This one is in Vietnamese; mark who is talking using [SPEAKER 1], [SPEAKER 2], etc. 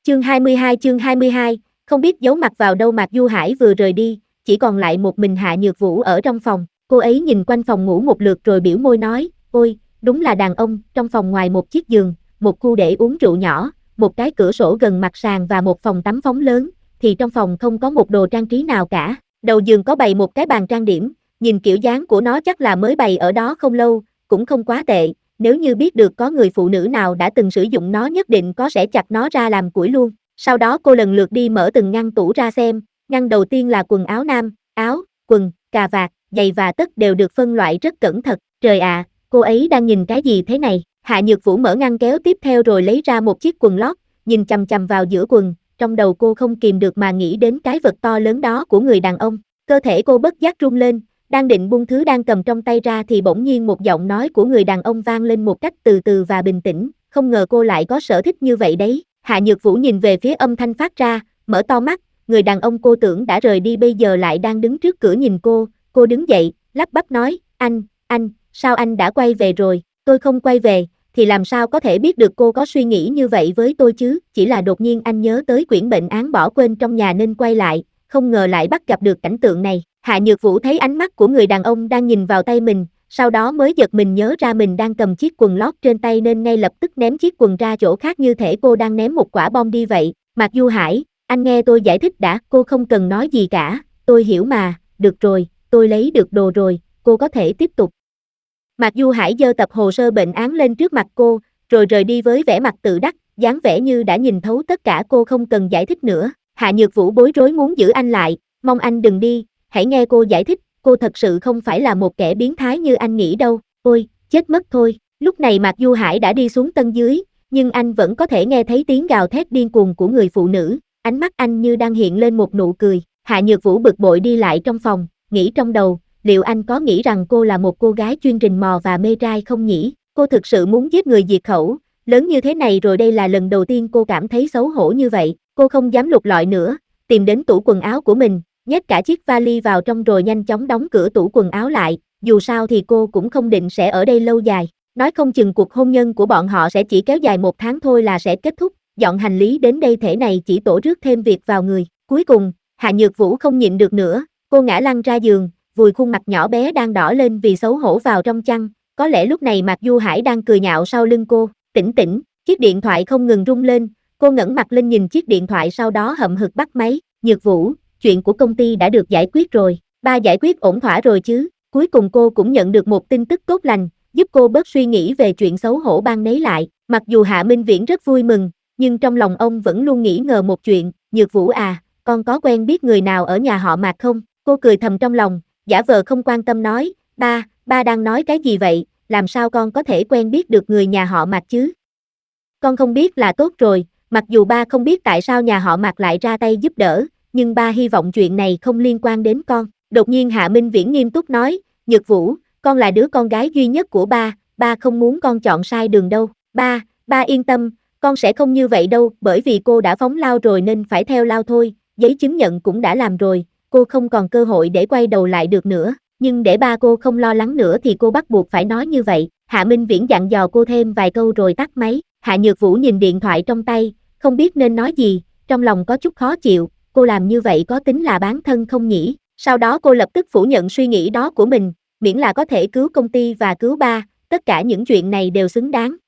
[SPEAKER 1] Chương 22, không biết giấu mặt vào đâu. Mạc Du Hải vừa rời đi, chỉ còn lại một mình Hạ Nhược Vũ ở trong phòng. Cô ấy nhìn quanh phòng ngủ một lượt rồi biểu môi nói, ôi, đúng là đàn ông. Trong phòng ngoài một chiếc giường, một khu để uống rượu nhỏ, một cái cửa sổ gần mặt sàn và một phòng tắm phóng lớn, thì trong phòng không có một đồ trang trí nào cả. Đầu giường có bày một cái bàn trang điểm, nhìn kiểu dáng của nó chắc là mới bày ở đó không lâu, cũng không quá tệ. Nếu như biết được có người phụ nữ nào đã từng sử dụng nó nhất định có sẽ chặt nó ra làm củi luôn. Sau đó cô lần lượt đi mở từng ngăn tủ ra xem. Ngăn đầu tiên là quần áo nam, áo, quần, cà vạt, giày và tất đều được phân loại rất cẩn thận. Trời ạ, cô ấy đang nhìn cái gì thế này? Hạ Nhược Vũ mở ngăn kéo tiếp theo rồi lấy ra một chiếc quần lót, nhìn chằm chằm vào giữa quần. Trong đầu cô không kìm được mà nghĩ đến cái vật to lớn đó của người đàn ông. Cơ thể cô bất giác run lên, đang định buông thứ đang cầm trong tay ra thì bỗng nhiên một giọng nói của người đàn ông vang lên một cách từ từ và bình tĩnh. Không ngờ cô lại có sở thích như vậy đấy. Hạ Nhược Vũ nhìn về phía âm thanh phát ra, mở to mắt. Người đàn ông cô tưởng đã rời đi bây giờ lại đang đứng trước cửa nhìn cô đứng dậy, lắp bắp nói, anh, sao anh đã quay về rồi? Tôi không quay về, thì làm sao có thể biết được cô có suy nghĩ như vậy với tôi chứ? Chỉ là đột nhiên anh nhớ tới quyển bệnh án bỏ quên trong nhà nên quay lại, không ngờ lại bắt gặp được cảnh tượng này. Hạ Nhược Vũ thấy ánh mắt của người đàn ông đang nhìn vào tay mình, sau đó mới giật mình nhớ ra mình đang cầm chiếc quần lót trên tay nên ngay lập tức ném chiếc quần ra chỗ khác như thể cô đang ném một quả bom đi vậy. Mạc Du Hải, anh nghe tôi giải thích đã. Cô không cần nói gì cả, tôi hiểu mà. Được rồi, tôi lấy được đồ rồi, cô có thể tiếp tục. Mạc Du Hải giơ tập hồ sơ bệnh án lên trước mặt cô, rồi rời đi với vẻ mặt tự đắc, dáng vẻ như đã nhìn thấu tất cả. Cô không cần giải thích nữa. Hạ Nhược Vũ bối rối muốn giữ anh lại, mong anh đừng đi, hãy nghe cô giải thích, cô thật sự không phải là một kẻ biến thái như anh nghĩ đâu. Ôi, chết mất thôi. Lúc này Mạc Du Hải đã đi xuống tầng dưới, nhưng anh vẫn có thể nghe thấy tiếng gào thét điên cuồng của người phụ nữ. Ánh mắt anh như đang hiện lên một nụ cười. Hạ Nhược Vũ bực bội đi lại trong phòng, nghĩ trong đầu, liệu anh có nghĩ rằng cô là một cô gái chuyên rình mò và mê trai không nhỉ? Cô thực sự muốn giết người diệt khẩu, lớn như thế này rồi đây là lần đầu tiên cô cảm thấy xấu hổ như vậy. Cô không dám lục lọi nữa, tìm đến tủ quần áo của mình, nhét cả chiếc vali vào trong rồi nhanh chóng đóng cửa tủ quần áo lại. Dù sao thì cô cũng không định sẽ ở đây lâu dài. Nói không chừng cuộc hôn nhân của bọn họ sẽ chỉ kéo dài 1 tháng thôi là sẽ kết thúc. Dọn hành lý đến đây thể này chỉ tổ rước thêm việc vào người. Cuối cùng, Hạ Nhược Vũ không nhịn được nữa, cô ngã lăn ra giường, vùi khuôn mặt nhỏ bé đang đỏ lên vì xấu hổ vào trong chăn. Có lẽ lúc này Mạc Du Hải đang cười nhạo sau lưng cô. Tỉnh, chiếc điện thoại không ngừng rung lên. Cô ngẩng mặt lên nhìn chiếc điện thoại sau đó hậm hực bắt máy. Nhược Vũ, chuyện của công ty đã được giải quyết rồi. Ba giải quyết ổn thỏa rồi chứ? Cuối cùng cô cũng nhận được một tin tức tốt lành, giúp cô bớt suy nghĩ về chuyện xấu hổ ban nấy lại. Mặc dù Hạ Minh Viễn rất vui mừng, nhưng trong lòng ông vẫn luôn nghĩ ngờ một chuyện. Nhược Vũ à, con có quen biết người nào ở nhà họ Mạc không? Cô cười thầm trong lòng, giả vờ không quan tâm nói, ba đang nói cái gì vậy? Làm sao con có thể quen biết được người nhà họ Mạc chứ? Con không biết là tốt rồi. Mặc dù ba không biết tại sao nhà họ Mạc lại ra tay giúp đỡ, nhưng ba hy vọng chuyện này không liên quan đến con. Đột nhiên Hạ Minh Viễn nghiêm túc nói, Nhược Vũ, con là đứa con gái duy nhất của ba không muốn con chọn sai đường đâu. Ba yên tâm, con sẽ không như vậy đâu, bởi vì cô đã phóng lao rồi nên phải theo lao thôi, giấy chứng nhận cũng đã làm rồi, cô không còn cơ hội để quay đầu lại được nữa. Nhưng để ba cô không lo lắng nữa thì cô bắt buộc phải nói như vậy. Hạ Minh Viễn dặn dò cô thêm vài câu rồi tắt máy. Hạ Nhược Vũ nhìn điện thoại trong tay, không biết nên nói gì, trong lòng có chút khó chịu, cô làm như vậy có tính là bán thân không nhỉ? Sau đó cô lập tức phủ nhận suy nghĩ đó của mình, miễn là có thể cứu công ty và cứu ba, tất cả những chuyện này đều xứng đáng.